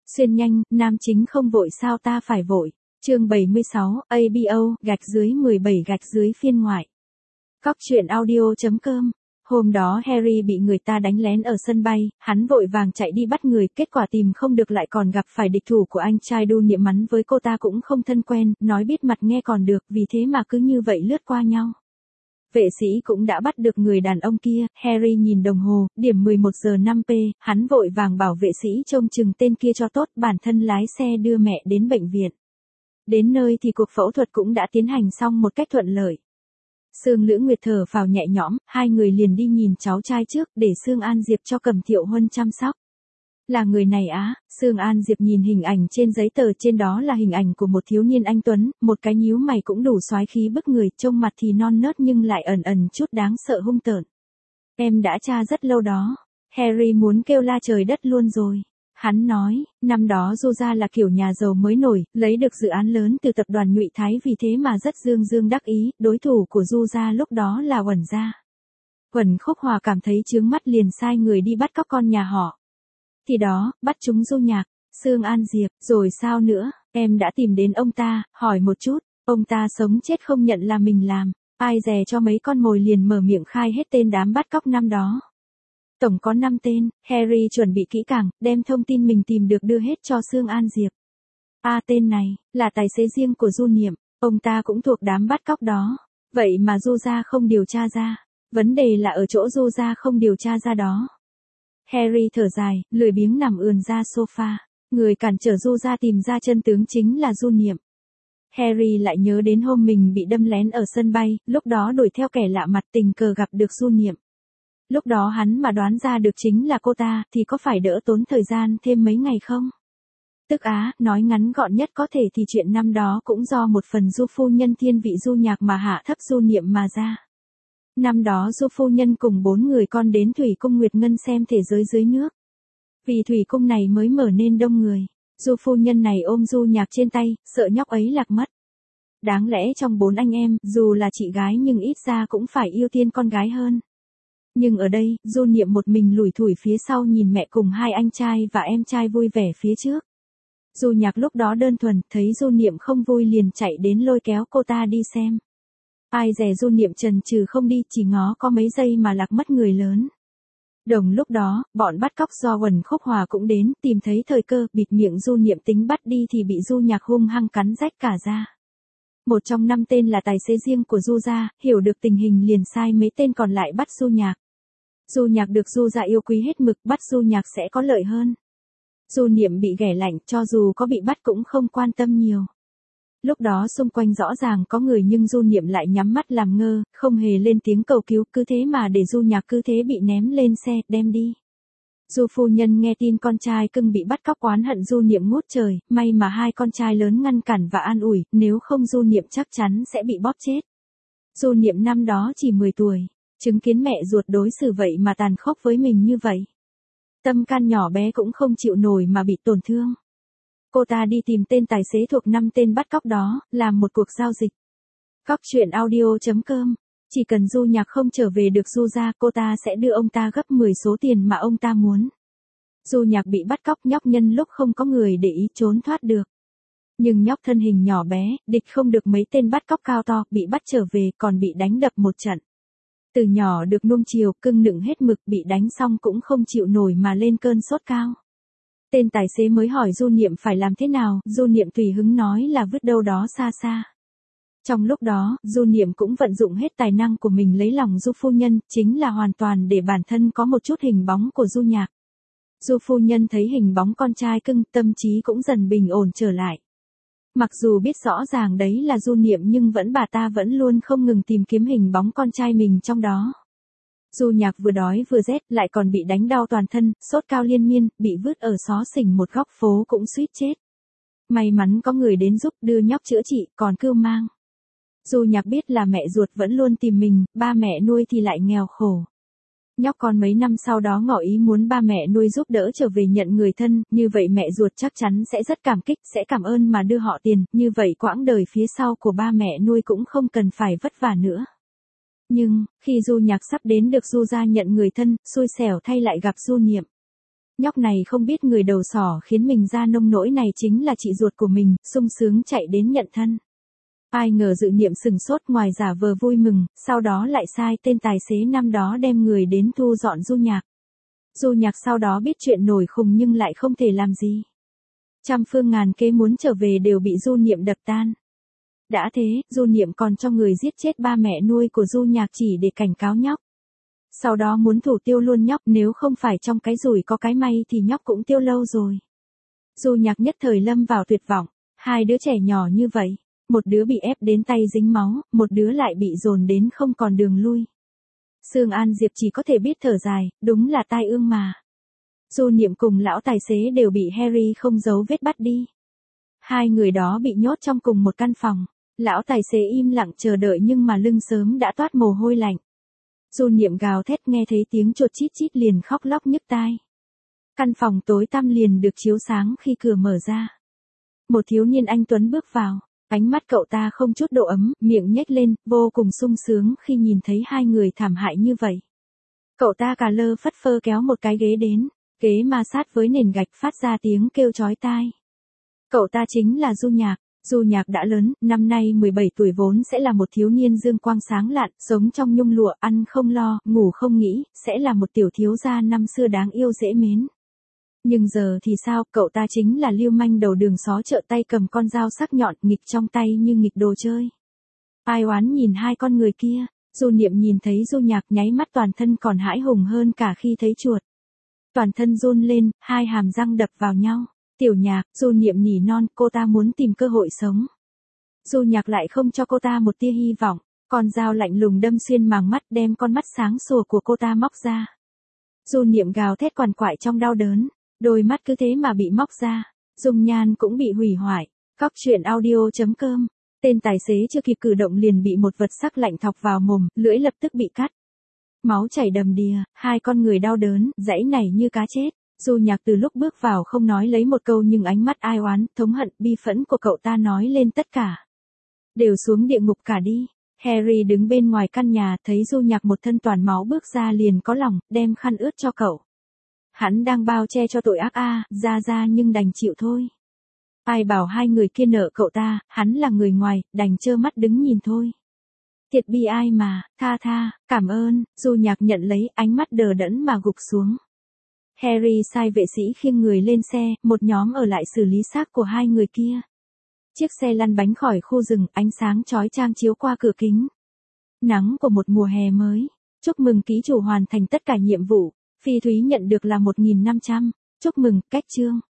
Xuyên nhanh, nam chính không vội sao ta phải vội. Chương 76, ABO, phiên ngoại. Cóc truyện audio.com. Hôm đó Harry bị người ta đánh lén ở sân bay, hắn vội vàng chạy đi bắt người, kết quả tìm không được lại còn gặp phải địch thủ của anh trai Du Niệm. Mắn với cô ta cũng không thân quen, nói biết mặt nghe còn được, vì thế mà cứ như vậy lướt qua nhau. Vệ sĩ cũng đã bắt được người đàn ông kia. Harry nhìn đồng hồ, điểm 11 giờ 5p, hắn vội vàng bảo vệ sĩ trông chừng tên kia cho tốt, bản thân lái xe đưa mẹ đến bệnh viện. Đến nơi thì cuộc phẫu thuật cũng đã tiến hành xong một cách thuận lợi. Sương Lữ Nguyệt thở phào nhẹ nhõm, hai người liền đi nhìn cháu trai trước để Sương An Diệp cho Cầm Thiệu Huân chăm sóc. Là người này á? Sương An Diệp nhìn hình ảnh trên giấy tờ, trên đó là hình ảnh của một thiếu niên anh tuấn, một cái nhíu mày cũng đủ soái khí bức người, trông mặt thì non nớt nhưng lại ẩn ẩn chút đáng sợ hung tợn. Em đã tra rất lâu đó. Harry muốn kêu la trời đất luôn rồi. Hắn nói, năm đó Du gia là kiểu nhà giàu mới nổi, lấy được dự án lớn từ tập đoàn Nhụy Thái, vì thế mà rất dương dương đắc ý. Đối thủ của Du gia lúc đó là Uẩn gia. Uẩn Khúc Hòa cảm thấy chướng mắt liền sai người đi bắt cóc con nhà họ. Thì đó, bắt chúng Du Nhạc. Sương An Diệp, rồi sao nữa? Em đã tìm đến ông ta, hỏi một chút. Ông ta sống chết không nhận là mình làm. Ai dè cho mấy con mồi liền mở miệng khai hết tên đám bắt cóc năm đó. Tổng có 5 tên. Harry chuẩn bị kỹ càng, đem thông tin mình tìm được đưa hết cho Sương An Diệp. Tên này là tài xế riêng của Du Niệm, ông ta cũng thuộc đám bắt cóc đó. Vậy mà Du gia không điều tra ra. Vấn đề là ở chỗ Du gia không điều tra ra đó. Harry thở dài, lười biếng nằm ườn ra sofa. Người cản trở Du gia tìm ra chân tướng chính là Du Niệm. Harry lại nhớ đến hôm mình bị đâm lén ở sân bay, lúc đó đuổi theo kẻ lạ mặt, tình cờ gặp được Du Niệm. Lúc đó hắn mà đoán ra được chính là cô ta, thì có phải đỡ tốn thời gian thêm mấy ngày không? Tức nói ngắn gọn nhất có thể thì chuyện năm đó cũng do một phần Du phu nhân thiên vị Du Nhạc mà hạ thấp Du Niệm mà ra. Năm đó Du phu nhân cùng 4 người con đến Thủy Cung Nguyệt Ngân xem thế giới dưới nước. Vì Thủy Cung này mới mở nên đông người, Du phu nhân này ôm Du Nhạc trên tay, sợ nhóc ấy lạc mất. Đáng lẽ trong 4 anh em, dù là chị gái nhưng ít ra cũng phải ưu tiên con gái hơn. Nhưng ở đây, Du Niệm một mình lủi thủi phía sau nhìn mẹ cùng 2 anh trai và em trai vui vẻ phía trước. Du Nhạc lúc đó đơn thuần, thấy Du Niệm không vui liền chạy đến lôi kéo cô ta đi xem. Ai dè Du Niệm chần chừ không đi, chỉ ngó có mấy giây mà lạc mất người lớn. Đồng lúc đó, bọn bắt cóc do Uẩn Khúc Hòa cũng đến, tìm thấy thời cơ, bịt miệng Du Niệm tính bắt đi thì bị Du Nhạc hung hăng cắn rách cả da. Một trong 5 tên là tài xế riêng của Du gia, hiểu được tình hình liền sai mấy tên còn lại bắt Du Nhạc. Du Nhạc được Du gia yêu quý hết mực, bắt Du Nhạc sẽ có lợi hơn. Du Niệm bị ghẻ lạnh, cho dù có bị bắt cũng không quan tâm nhiều. Lúc đó xung quanh rõ ràng có người nhưng Du Niệm lại nhắm mắt làm ngơ, không hề lên tiếng cầu cứu, cứ thế mà để Du Nhạc cứ thế bị ném lên xe, đem đi. Du phu nhân nghe tin con trai cưng bị bắt cóc oán hận Du Niệm ngút trời, may mà 2 con trai lớn ngăn cản và an ủi, nếu không Du Niệm chắc chắn sẽ bị bóp chết. Du Niệm năm đó chỉ 10 tuổi, chứng kiến mẹ ruột đối xử vậy mà tàn khốc với mình như vậy. Tâm can nhỏ bé cũng không chịu nổi mà bị tổn thương. Cô ta đi tìm tên tài xế thuộc 5 tên bắt cóc đó, làm một cuộc giao dịch. Cóc truyện audio.com. Chỉ cần Du Nhạc không trở về được Du gia, cô ta sẽ đưa ông ta gấp 10 số tiền mà ông ta muốn. Du Nhạc bị bắt cóc, nhóc nhân lúc không có người để ý trốn thoát được. Nhưng nhóc thân hình nhỏ bé, địch không được mấy tên bắt cóc cao to, bị bắt trở về còn bị đánh đập một trận. Từ nhỏ được nuông chiều, cưng nựng hết mực, bị đánh xong cũng không chịu nổi mà lên cơn sốt cao. Tên tài xế mới hỏi Du Niệm phải làm thế nào, Du Niệm tùy hứng nói là vứt đâu đó xa xa. Trong lúc đó, Du Niệm cũng vận dụng hết tài năng của mình lấy lòng Du phu nhân, chính là hoàn toàn để bản thân có một chút hình bóng của Du Nhạc. Du phu nhân thấy hình bóng con trai cưng, tâm trí cũng dần bình ổn trở lại. Mặc dù biết rõ ràng đấy là Du Niệm nhưng bà ta vẫn luôn không ngừng tìm kiếm hình bóng con trai mình trong đó. Du Nhạc vừa đói vừa rét, lại còn bị đánh đau toàn thân, sốt cao liên miên, bị vứt ở xó xỉnh một góc phố cũng suýt chết. May mắn có người đến giúp đưa nhóc chữa trị, còn cưu mang. Du Nhạc biết là mẹ ruột vẫn luôn tìm mình, ba mẹ nuôi thì lại nghèo khổ. Nhóc con mấy năm sau đó ngỏ ý muốn ba mẹ nuôi giúp đỡ trở về nhận người thân, như vậy mẹ ruột chắc chắn sẽ rất cảm kích, sẽ cảm ơn mà đưa họ tiền, như vậy quãng đời phía sau của ba mẹ nuôi cũng không cần phải vất vả nữa. Nhưng, khi Du Nhạc sắp đến được Du gia nhận người thân, xui xẻo thay lại gặp Du Niệm. Nhóc này không biết người đầu sỏ khiến mình ra nông nỗi này chính là chị ruột của mình, sung sướng chạy đến nhận thân. Ai ngờ Dự Niệm sừng sốt, ngoài giả vờ vui mừng, sau đó lại sai tên tài xế năm đó đem người đến thu dọn Du Nhạc. Du Nhạc sau đó biết chuyện nổi khùng nhưng lại không thể làm gì. Trăm phương ngàn kế muốn trở về đều bị Du Niệm đập tan. Đã thế, Du Niệm còn cho người giết chết ba mẹ nuôi của Du Nhạc chỉ để cảnh cáo nhóc. Sau đó muốn thủ tiêu luôn nhóc, nếu không phải trong cái rủi có cái may thì nhóc cũng tiêu lâu rồi. Du Nhạc nhất thời lâm vào tuyệt vọng, hai đứa trẻ nhỏ như vậy, một đứa bị ép đến tay dính máu, một đứa lại bị dồn đến không còn đường lui. Sương An Diệp chỉ có thể biết thở dài, đúng là tai ương mà. Du Niệm cùng lão tài xế đều bị Harry không giấu vết bắt đi. Hai người đó bị nhốt trong cùng một căn phòng, lão tài xế im lặng chờ đợi nhưng mà lưng sớm đã toát mồ hôi lạnh. Du Niệm gào thét nghe thấy tiếng chuột chít chít liền khóc lóc nhức tai. Căn phòng tối tăm liền được chiếu sáng khi cửa mở ra. Một thiếu niên anh tuấn bước vào, ánh mắt cậu ta không chút độ ấm, miệng nhếch lên, vô cùng sung sướng khi nhìn thấy hai người thảm hại như vậy. Cậu ta cà lơ phất phơ kéo một cái ghế đến, ghế ma sát với nền gạch phát ra tiếng kêu chói tai. Cậu ta chính là Du Nhạc. Du Nhạc đã lớn, năm nay 17 tuổi vốn sẽ là một thiếu niên dương quang sáng lạn, sống trong nhung lụa, ăn không lo, ngủ không nghĩ, sẽ là một tiểu thiếu gia năm xưa đáng yêu dễ mến. Nhưng giờ thì sao, cậu ta chính là lưu manh đầu đường xó chợ, tay cầm con dao sắc nhọn, nghịch trong tay như nghịch đồ chơi. Ai oán nhìn hai con người kia, Du Niệm nhìn thấy Du Nhạc nháy mắt toàn thân còn hãi hùng hơn cả khi thấy chuột. Toàn thân run lên, hai hàm răng đập vào nhau. Tiểu Nhạc, Du Niệm nỉ non, cô ta muốn tìm cơ hội sống. Du Nhạc lại không cho cô ta một tia hy vọng, con dao lạnh lùng đâm xuyên màng mắt, đem con mắt sáng sủa của cô ta móc ra. Du Niệm gào thét quằn quại trong đau đớn, đôi mắt cứ thế mà bị móc ra, dung nhan cũng bị hủy hoại. Cóc truyện audio.com. Tên tài xế chưa kịp cử động liền bị một vật sắc lạnh thọc vào mồm, lưỡi lập tức bị cắt. Máu chảy đầm đìa, hai con người đau đớn, giãy nảy như cá chết. Du Nhạc từ lúc bước vào không nói lấy một câu nhưng ánh mắt ai oán, thống hận, bi phẫn của cậu ta nói lên tất cả. Đều xuống địa ngục cả đi. Harry đứng bên ngoài căn nhà thấy Du Nhạc một thân toàn máu bước ra liền có lòng, đem khăn ướt cho cậu. Hắn đang bao che cho tội ác ra nhưng đành chịu thôi. Ai bảo hai người kia nợ cậu ta, hắn là người ngoài, đành trơ mắt đứng nhìn thôi. Thiệt bi ai mà, tha, cảm ơn. Du Nhạc nhận lấy, ánh mắt đờ đẫn mà gục xuống. Harry sai vệ sĩ khiêng người lên xe, một nhóm ở lại xử lý xác của hai người kia. Chiếc xe lăn bánh khỏi khu rừng, ánh sáng chói chang chiếu qua cửa kính. Nắng của một mùa hè mới. Chúc mừng ký chủ hoàn thành tất cả nhiệm vụ. Phi Thúy nhận được là 1.500. Chúc mừng, cách chương.